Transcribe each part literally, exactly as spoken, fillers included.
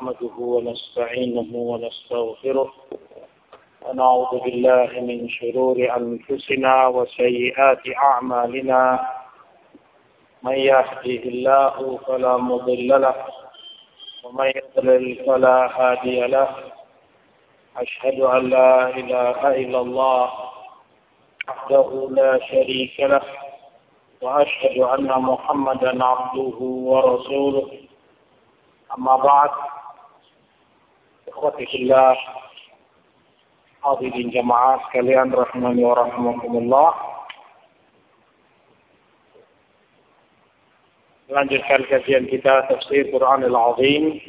نحمده ونستعينه ونستغفره ونعوذ بالله من شرور أنفسنا وسيئات أعمالنا من يهده الله فلا مضل له ومن يضلل فلا هادي له أشهد أن لا إله إلا الله وحده لا شريك له وأشهد أن محمدا عبده ورسوله أما بعد إخوتي في الله hadirin jamaah sekalian rahimani wa rahimakumullah. Melanjutkan kajian kita tafsir Quranil Azim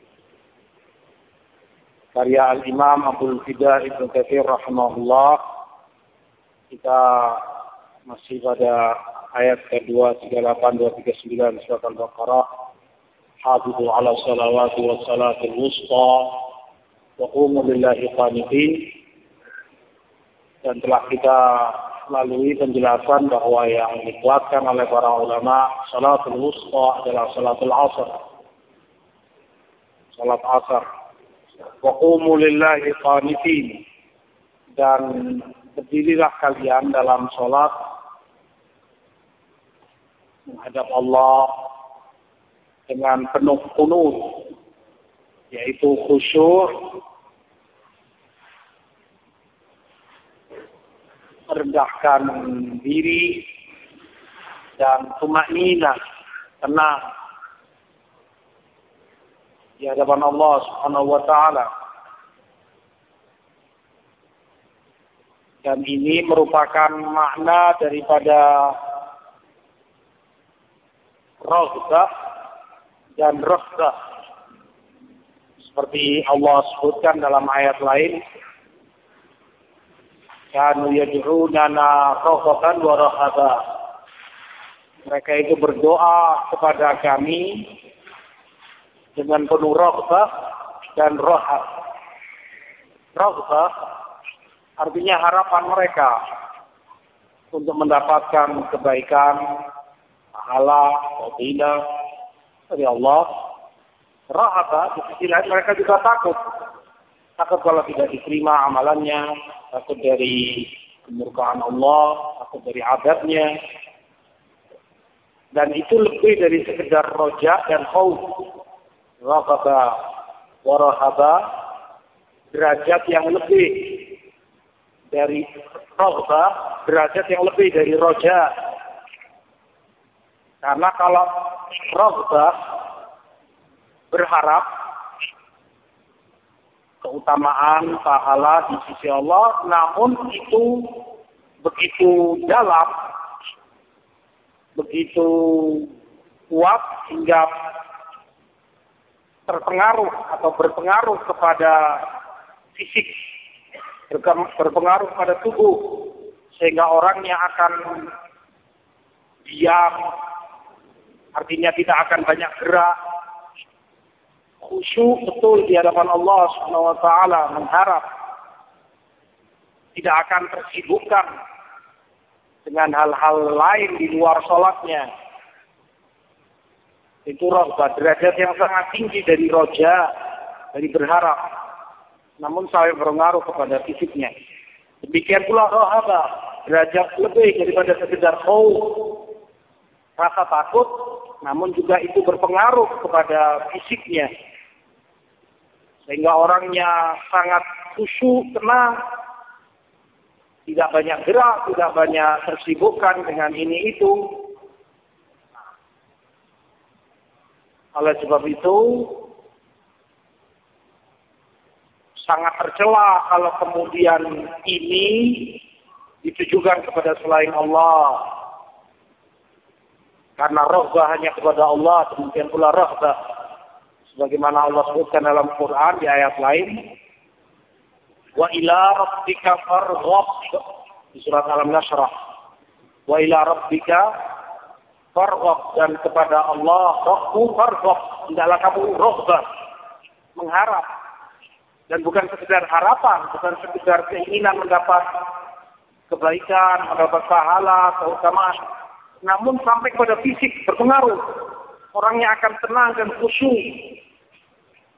karya Al-Imam Abdul Fida Ibnu Katsir rahimahullah. Kita masih pada ayat ke dua tiga delapan dua tiga sembilan surat Al-Baqarah. Hafizu ala salawati wa salatul wusta wa qumu lillahi qanitin. Dan telah kita lalui penjelasan bahwa yang dikuatkan oleh para ulama salatul wusta adalah salatul asar. Salat asar. Wa qumu lillahi qanitin. Dan berdirilah kalian dalam salat menghadap Allah dengan penuh qunut, yaitu khusyuk, merendahkan diri, dan tumakninah, tenang di hadapan Allah Subhanahu wa taala. Dan ini merupakan makna daripada raghbah dan rahbah. Seperti Allah sebutkan dalam ayat lain, kanu yad'unana raghban wa rahaba. Mereka itu berdoa kepada kami dengan penuh raghbah dan rahab. Raghbah artinya harapan mereka untuk mendapatkan kebaikan, pahala, fadilah dari Allah. Rahaba di sisi lain mereka juga takut. Takut kalau tidak diterima amalannya, takut dari kemurkaan Allah, takut dari adabnya. Dan itu lebih dari sekedar roja dan khauf. Raghaba wa rahaba, derajat yang lebih dari raghba, derajat yang lebih dari roja. Karena kalau raghba berharap keutamaan, pahala di sisi Allah, namun itu begitu dalam, begitu kuat hingga terpengaruh atau berpengaruh kepada fisik, berpengaruh pada tubuh, sehingga orangnya akan diam, artinya tidak akan banyak gerak, khusyuk betul di hadapan Allah Subhanahu wa taala, mengharap, tidak akan tersibukkan dengan hal-hal lain di luar salatnya. Itu raghbah, derajat yang sangat tinggi dari roja, dari berharap, namun sampai berpengaruh kepada fisiknya. Demikian pula rahabah, derajat lebih daripada sekedar khauf, rasa takut, namun juga itu berpengaruh kepada fisiknya. Sehingga orangnya sangat khusyuk, tenang, tidak banyak gerak, tidak banyak tersibukkan dengan ini itu. Oleh sebab itu, sangat tercela kalau kemudian ini ditujukan kepada selain Allah. Karena raghbah hanya kepada Allah, demikian pula rahbah. Sebagaimana Allah sebutkan dalam Quran di ayat lain, wa ila rabbika farghab, di surat Al-Nasrah. Wa ila rabbika farghab, dan kepada Allah Rabbu farghab, hendaklah kamu raghbah, mengharap. Dan bukan sekedar harapan, bukan sekedar keinginan mendapat kebaikan, mendapat pahala, keutamaan, namun sampai kepada fisik berpengaruh. Orangnya akan tenang dan khusyuk.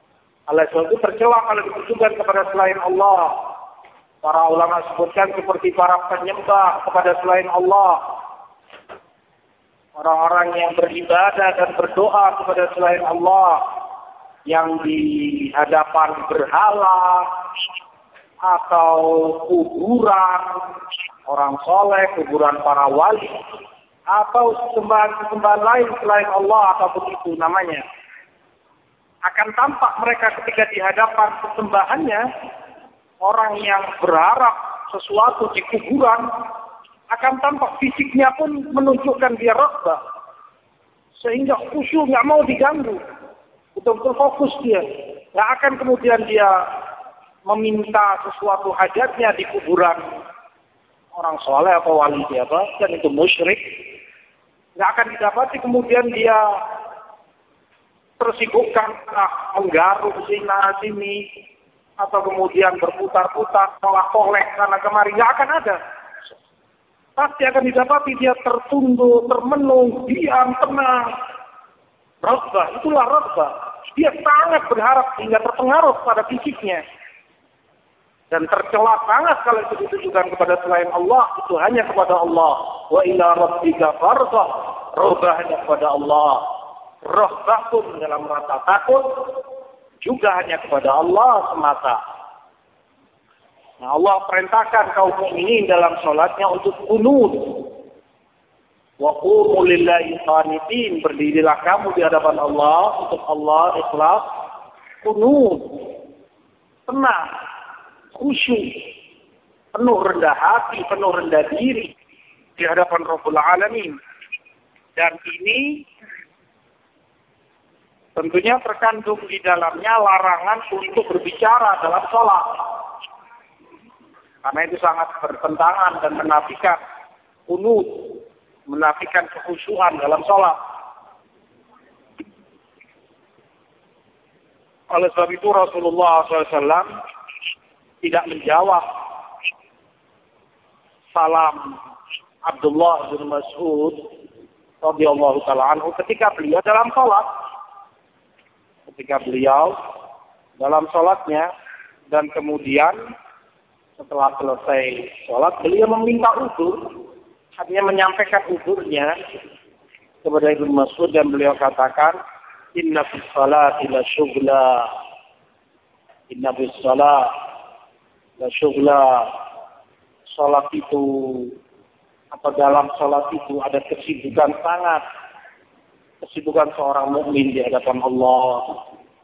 Oleh sebab itu tercela kalau ditujukan kepada selain Allah. Para ulama sebutkan seperti para penyembah kepada selain Allah. Orang-orang yang beribadah dan berdoa kepada selain Allah. Yang di hadapan berhala atau kuburan orang soleh, kuburan para wali, atau sembahan-sembahan lain selain Allah apapun itu namanya. Akan tampak mereka ketika di hadapan sesembahannya, orang yang berharap sesuatu di kuburan, akan tampak fisiknya pun menunjukkan dia raghbah. Sehingga khusyuk nggak mau diganggu. Betul-betul fokus dia. Nggak akan kemudian dia meminta sesuatu hajatnya di kuburan orang soleh atau wali siapa, dan itu musyrik. Nggak akan didapati kemudian dia tersibukkan ah, menggaruk sini sini atau kemudian berputar-putar kolak-kolek sana kemari, nggak akan ada. Pasti akan didapati dia tertunduk, termenung, diam, tenang. Raghbah, itulah raghbah. Dia sangat berharap hingga terpengaruh pada fisiknya. Dan tercela sangat kalau itu ditujukan kepada selain Allah, itu hanya kepada Allah. Wa ila rabbika farghab, raghbah hanya kepada Allah. Raghbah pun dalam rasa takut juga hanya kepada Allah semata. Nah, Allah perintahkan kaum mukminin dalam salatnya untuk qunut. Wa qumu lillahi qanitin, berdirilah kamu di hadapan Allah untuk Allah ikhlas, qunut, tenang, khusyuk, penuh rendah hati, penuh rendah diri di hadapan Rabbul Alamin. Dan ini tentunya terkandung di dalamnya larangan untuk berbicara dalam sholat. Karena itu sangat bertentangan dan menafikan qunut, menafikan kekhusyuan dalam sholat. Oleh sebab itu Rasulullah shallallahu alaihi wasallam tidak menjawab salam Abdullah bin Mas'ud radhiyallahu taala anhu ketika beliau dalam sholat. Ketika beliau dalam sholatnya, dan kemudian setelah selesai sholat beliau meminta uzur, artinya menyampaikan uzurnya kepada Ibnu Mas'ud, dan beliau katakan, inna fis salati la syughla, inna fis salati la syughla, salat itu atau dalam salat itu ada kesibukan sangat, kesibukan seorang mukmin di hadapan Allah,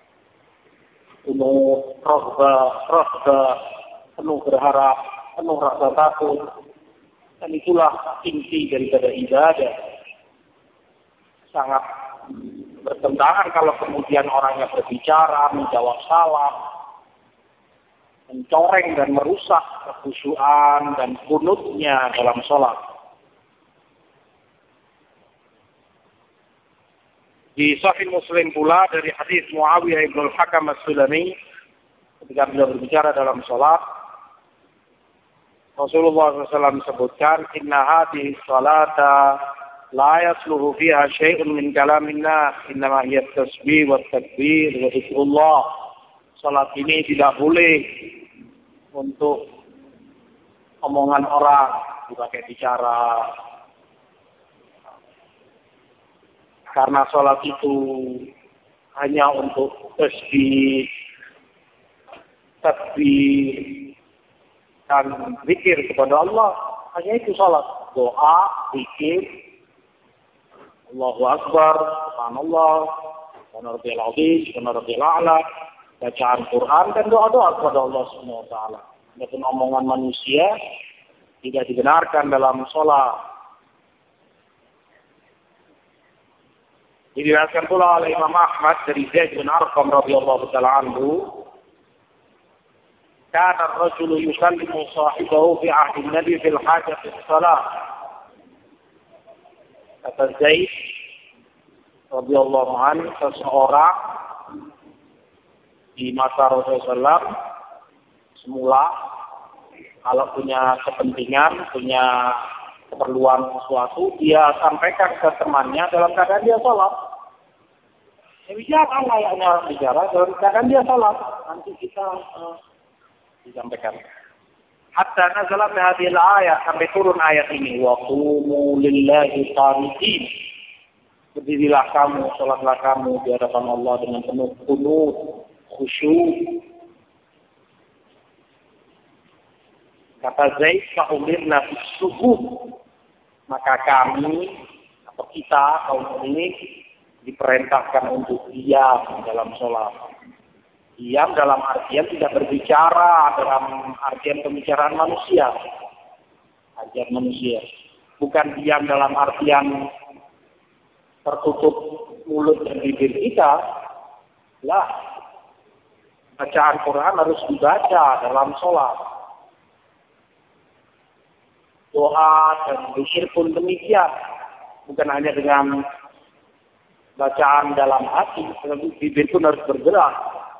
penuh raghbah, raghbah, penuh berharap, penuh rasa takut. Dan itulah inti daripada ibadah. Sangat bertentangan kalau kemudian orangnya berbicara, menjawab salam, mencoreng dan merusak kekhusyuan dan kunutnya dalam sholat. Di Sahih Muslim pula dari hadis Muawiyah ibn al-Hakam as-Sulami, ketika beliau berbicara dalam sholat, Rasulullah shallallahu alaihi wasallam sebutkan, inna hadhihi salata la yasluhu fiha syai'un min kalamin nas, innama hiya tasbih wa takbir wa dzikrullah. Salat ini tidak boleh untuk omongan orang, dipakai bicara. Karena salat itu hanya untuk tasbih, takbir, dan zikir kepada Allah. Hanya itu salat. Doa, zikir, Allahu Akbar, Subhanallah, Subhana Rabbiyal Azim, Subhana Rabbiyal A'la, bacaan Quran dan doa-doa kepada Allah Subhanahu wa taala. Adapun omongan manusia tidak dibenarkan dalam salat. Diriwayatkan pula oleh Imam Ahmad dari Zaid bin Arqam radhiyallahu taala anhu, kana ar-rajulu yusallimu sahibahu fi ahdi an-nabi fil hajati as-salah. Kata Zaid radhiyallahu anhu, seseorang di masa Rasulullah shallallahu alaihi wasallam semula kalau punya kepentingan, punya keperluan sesuatu, dia sampaikan ke temannya dalam keadaan dia sholat. Ya bicara layaknya orang bicara, kadang dia salah. Nanti kita uh, disampaikan. Hatta nazalat hadhil ayat, sampai turun ayat ini. Wa qumu lillahi qanitin. Berdirilah kamu, salatlah kamu di hadapan Allah dengan penuh qunut, khusyuk. Kata Zaid, fa'umirna bis-suhud. Maka kami atau kita kaum ini diperintahkan untuk diam dalam sholat. Diam dalam artian tidak berbicara, dalam artian pembicaraan manusia. Artian manusia. Bukan diam dalam artian tertutup mulut dan bibir kita. Lah, bacaan Quran harus dibaca dalam sholat. Doa dan zikir pun demikian. Bukan hanya dengan bacaan dalam hati, tetapi bibir pun harus bergerak.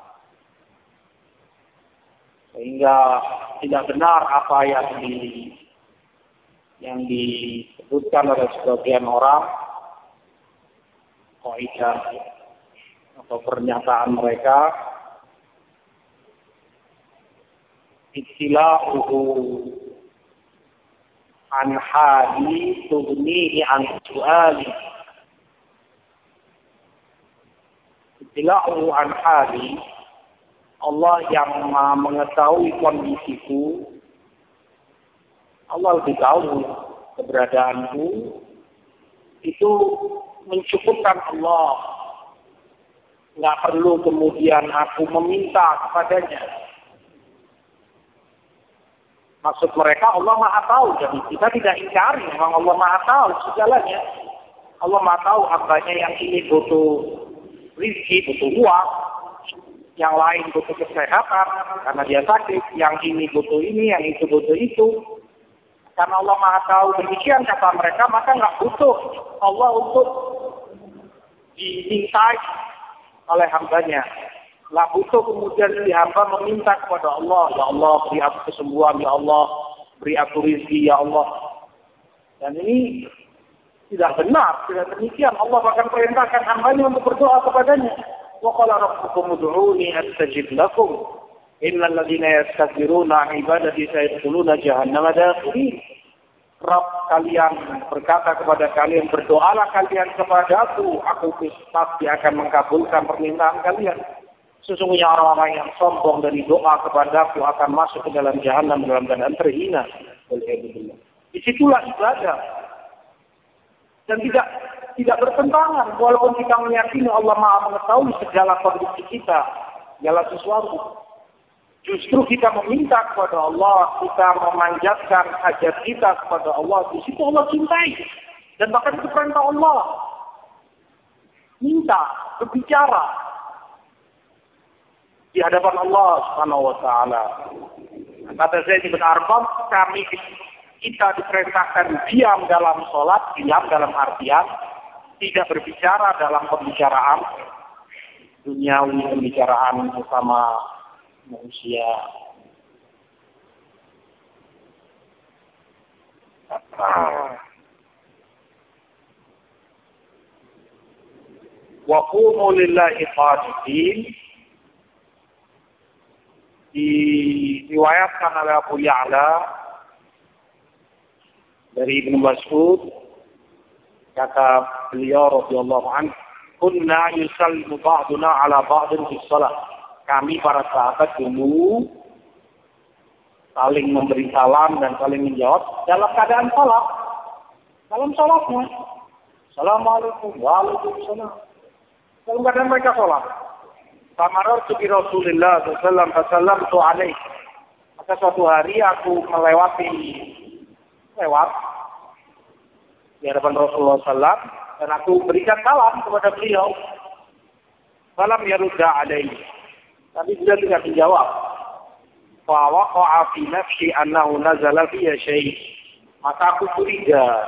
Sehingga tidak benar apa yang di yang disebutkan oleh sebagian orang, kaidah atau pernyataan mereka, istilahu an hali tughnihi an su'ali. Istilahu an hali, Allah yang mengetahui kondisiku, Allah lebih tahu keberadaanku, itu mencukupkan Allah. Nggak perlu kemudian aku meminta kepadanya. Maksud mereka Allah Maha Tahu, jadi kita tidak ingkari, memang Allah Maha Tahu segalanya. Allah Maha Tahu hambanya yang ini butuh rezeki, butuh uang, yang lain butuh kesehatan karena dia sakit, yang ini butuh ini, yang itu butuh itu. Karena Allah Maha Tahu demikian kata mereka, maka nggak butuh Allah untuk dimintai oleh hambanya. Nggak butuh kemudian si hamba meminta kepada Allah, ya Allah beri aku kesembuhan, ya Allah beri aku rezeki, ya Allah. Dan ini tidak benar, tidak demikian. Allah bahkan perintahkan hambanya untuk berdoa kepadanya. Wa qala rabbukum ud'uuni astajib lakum. Innal ladzina yastakbiruna 'an ibadati sayadkhuluna jahannama dakhirin. Rabb kalian berkata kepada kalian, berdoalah kalian kepadaku, aku pasti akan mengabulkan permintaan kalian. Sesungguhnya orang-orang yang sombong dari doa kepadaku akan masuk ke dalam jahanam dalam keadaan terhina. Disitulah ibadah. Dan tidak tidak bertentangan, walaupun kita meyakini Allah Maha mengetahui segala kondisi kita, segala sesuatu. Justru kita meminta kepada Allah, kita memanjatkan hajat kita kepada Allah, di situ Allah cintai. Dan bahkan itu perintah Allah. Minta, berbicara di hadapan Allah Subhanahu wa taala. Kata Zaid bin Arqam, kami kita diperintahkan diam dalam sholat, diam dalam artian tidak berbicara dalam pembicaraan duniawi, pembicaraan bersama manusia. Wa qumu lillahi qanitin. Diriwayatkan oleh Abu Ya'la dari Ibnu Mas'ud, kata beliau radhiyallahu anhu, kunna yusallimu ba'duna ala ba'din fi shalah. Kami para sahabat dulu saling memberi salam dan saling menjawab dalam keadaan salat. Dalam salatnya. Assalamualaikum waalaikumsalam. Dalam keadaan mereka salat. Famarartu bi Rasulillah sallallahu alaihi wasallam tu alaih. Maka suatu hari aku melewati lewat di hadapan Rasulullah sallallahu alaihi wasallam dan aku berikan salam kepada beliau. Salam yarudda alaihi. Tapi dia tidak menjawab. Fa waqa'a fi nafsi annahu nazala fi syai'. Maka aku curiga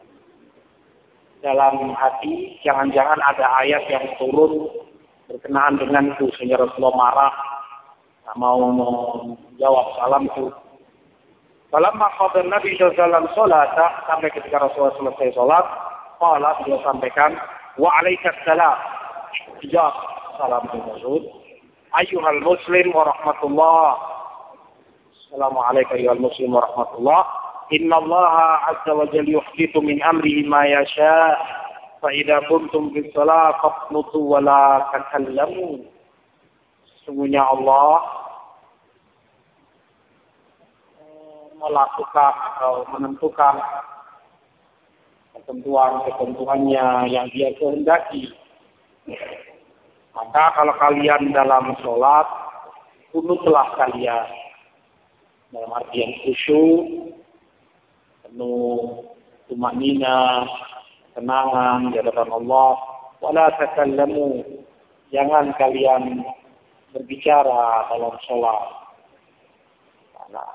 dalam hati, jangan-jangan ada ayat yang turun berkenaan denganku sehingga Rasulullah marah, tak mau menjawab salamku. Falamma qada Nabi sallallahu alaihi wasallam sampai ketika Rasulullah selesai salat, qala beliau sampaikan, wa alaikas salam. Dijawab salam Mas'ud. Ayyuhal muslim wa rahmatullah. Assalamualaikum ayyuhal muslim wa rahmatullah. Inna Allah azza wa jalla yuhdithu min amrihi ma yasha. Fa idza kuntum bis shalah faqnutu wa la takallamu. Sesungguhnya Allah melakukan atau menentukan ketentuan-ketentuannya yang Dia kehendaki. Maka kalau kalian dalam sholat, kunutlah kalian dalam artian khusyuk, penuh tumanina, kenangan di hadapan Allah. Wala takallamu, jangan kalian berbicara dalam sholat. Nah,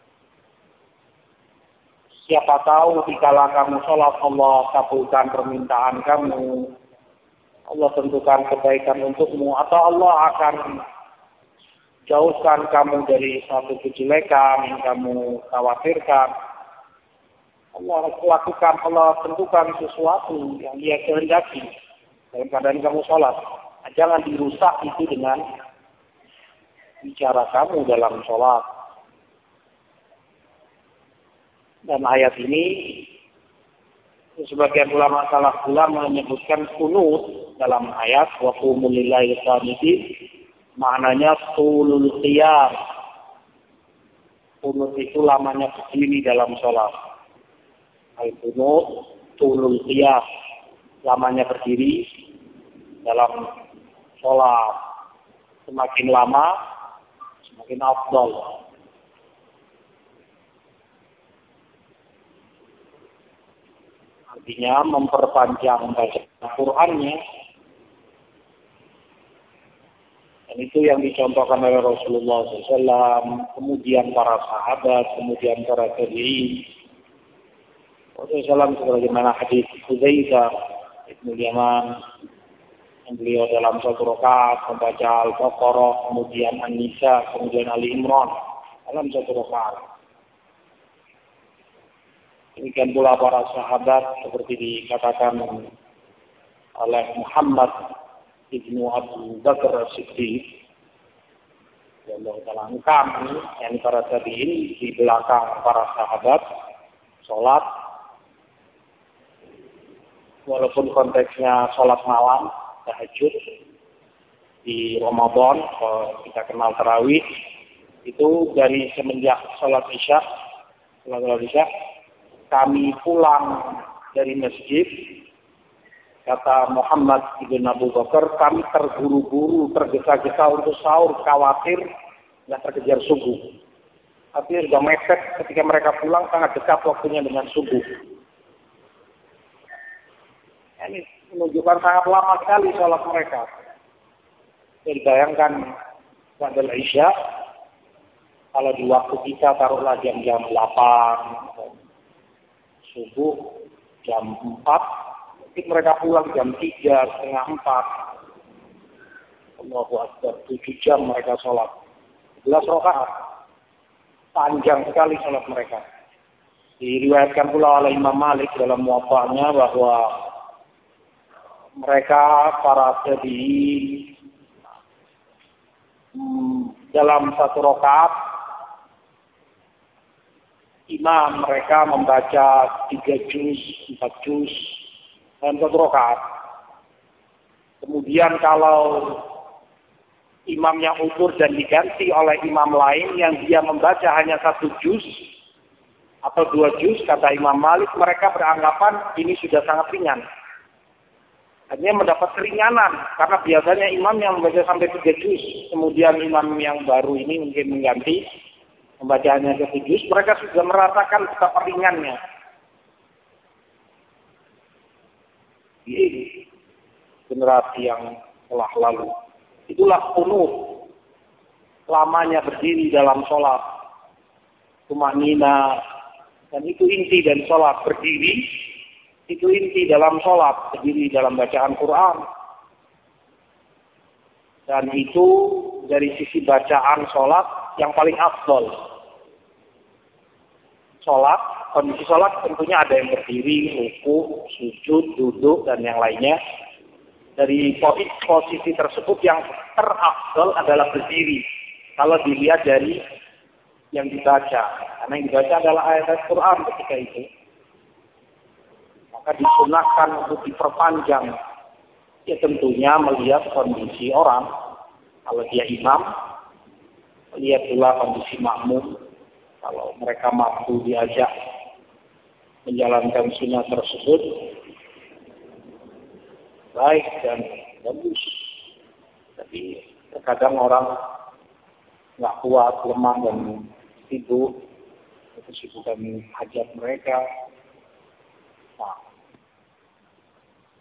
siapa tahu dikala kamu sholat Allah kabulkan permintaan kamu, Allah tentukan kebaikan untukmu, atau Allah akan jauhkan kamu dari satu kejelekan yang kamu khawatirkan. Allah lakukan, Allah tentukan sesuatu yang Dia kehendaki dalam keadaan kamu sholat. Jangan dirusak itu dengan bicara kamu dalam sholat. Dan ayat ini sebagian ulama salaf pula menyebutkan kunut dalam ayat wa qumu lillahi qanitin, maknanya tulul qiyam. Kunut itu lamanya berdiri dalam sholat. Al-kunut tulul qiyam, lamanya berdiri dalam sholat. Semakin lama semakin afdal. Artinya memperpanjang bacaan Al-Qur'annya. Dan itu yang dicontohkan oleh Rasulullah shallallahu alaihi wasallam, kemudian para sahabat, kemudian para tabi'in. Rasulullah shallallahu alaihi wasallam sebagaimana hadis Hudzaifah bin Yaman, yang beliau dalam satu rakaat membaca Al-Baqarah, kemudian An-Nisa, kemudian Ali Imran dalam satu rakaat. Demikian pula para sahabat seperti dikatakan oleh Muhammad ibnu Abu Bakar As-Siddiq, Allah Ta'ala kami, yang para tabi'in di belakang para sahabat sholat, walaupun konteksnya sholat malam, tahajud di Ramadan, kalau kita kenal tarawih, itu dari semenjak sholat isya, sholat isya, kami pulang dari masjid, kata Muhammad ibn Abu Bakar, kami terburu-buru, tergesa-gesa untuk sahur, khawatir nggak terkejar subuh. Tapi sudah mepet, ketika mereka pulang sangat dekat waktunya dengan subuh. Ini menunjukkan sangat lama sekali sholat mereka. Jadi bayangkan pada Isya, kalau di waktu kita taruhlah jam-jam delapan, subuh jam empat, mungkin mereka pulang jam tiga, setengah empat. Allahu Akbar, tujuh jam mereka sholat. sebelas rakaat. Panjang sekali sholat mereka. Diriwayatkan pula oleh Imam Malik dalam muwaffa'nya bahwa mereka para tabi'in dalam satu rakaat imam mereka membaca tiga juz, empat juz dalam satu rakaat. Kemudian kalau imamnya utur dan diganti oleh imam lain yang dia membaca hanya satu juz atau dua juz, kata Imam Malik, mereka beranggapan ini sudah sangat ringan. Artinya mendapat keringanan, karena biasanya imam yang membaca sampai tiga juz, kemudian imam yang baru ini mungkin mengganti membacaannya ke juz, mereka sudah merasakan betapa ringannya. Ini generasi yang telah lalu. Itulah kunut, lamanya berdiri dalam sholat, tumanina, dan itu inti dari sholat, berdiri, itu inti dalam sholat, berdiri dalam bacaan Quran. Dan itu dari sisi bacaan sholat yang paling afdol. Sholat, kondisi sholat tentunya ada yang berdiri, ruku, sujud, duduk, dan yang lainnya. dari posisi tersebut yang terafdal adalah berdiri. Kalau dilihat dari yang dibaca, karena yang dibaca adalah ayat Al-Quran ketika itu, maka disunahkan untuk diperpanjang. Ya tentunya melihat kondisi orang. Kalau dia imam, lihat pula kondisi makmum. Kalau mereka mampu diajak menjalankan sunnah tersebut, baik dan bagus. Tapi terkadang orang nggak kuat, lemah dan tidur, kesibukan hajat mereka,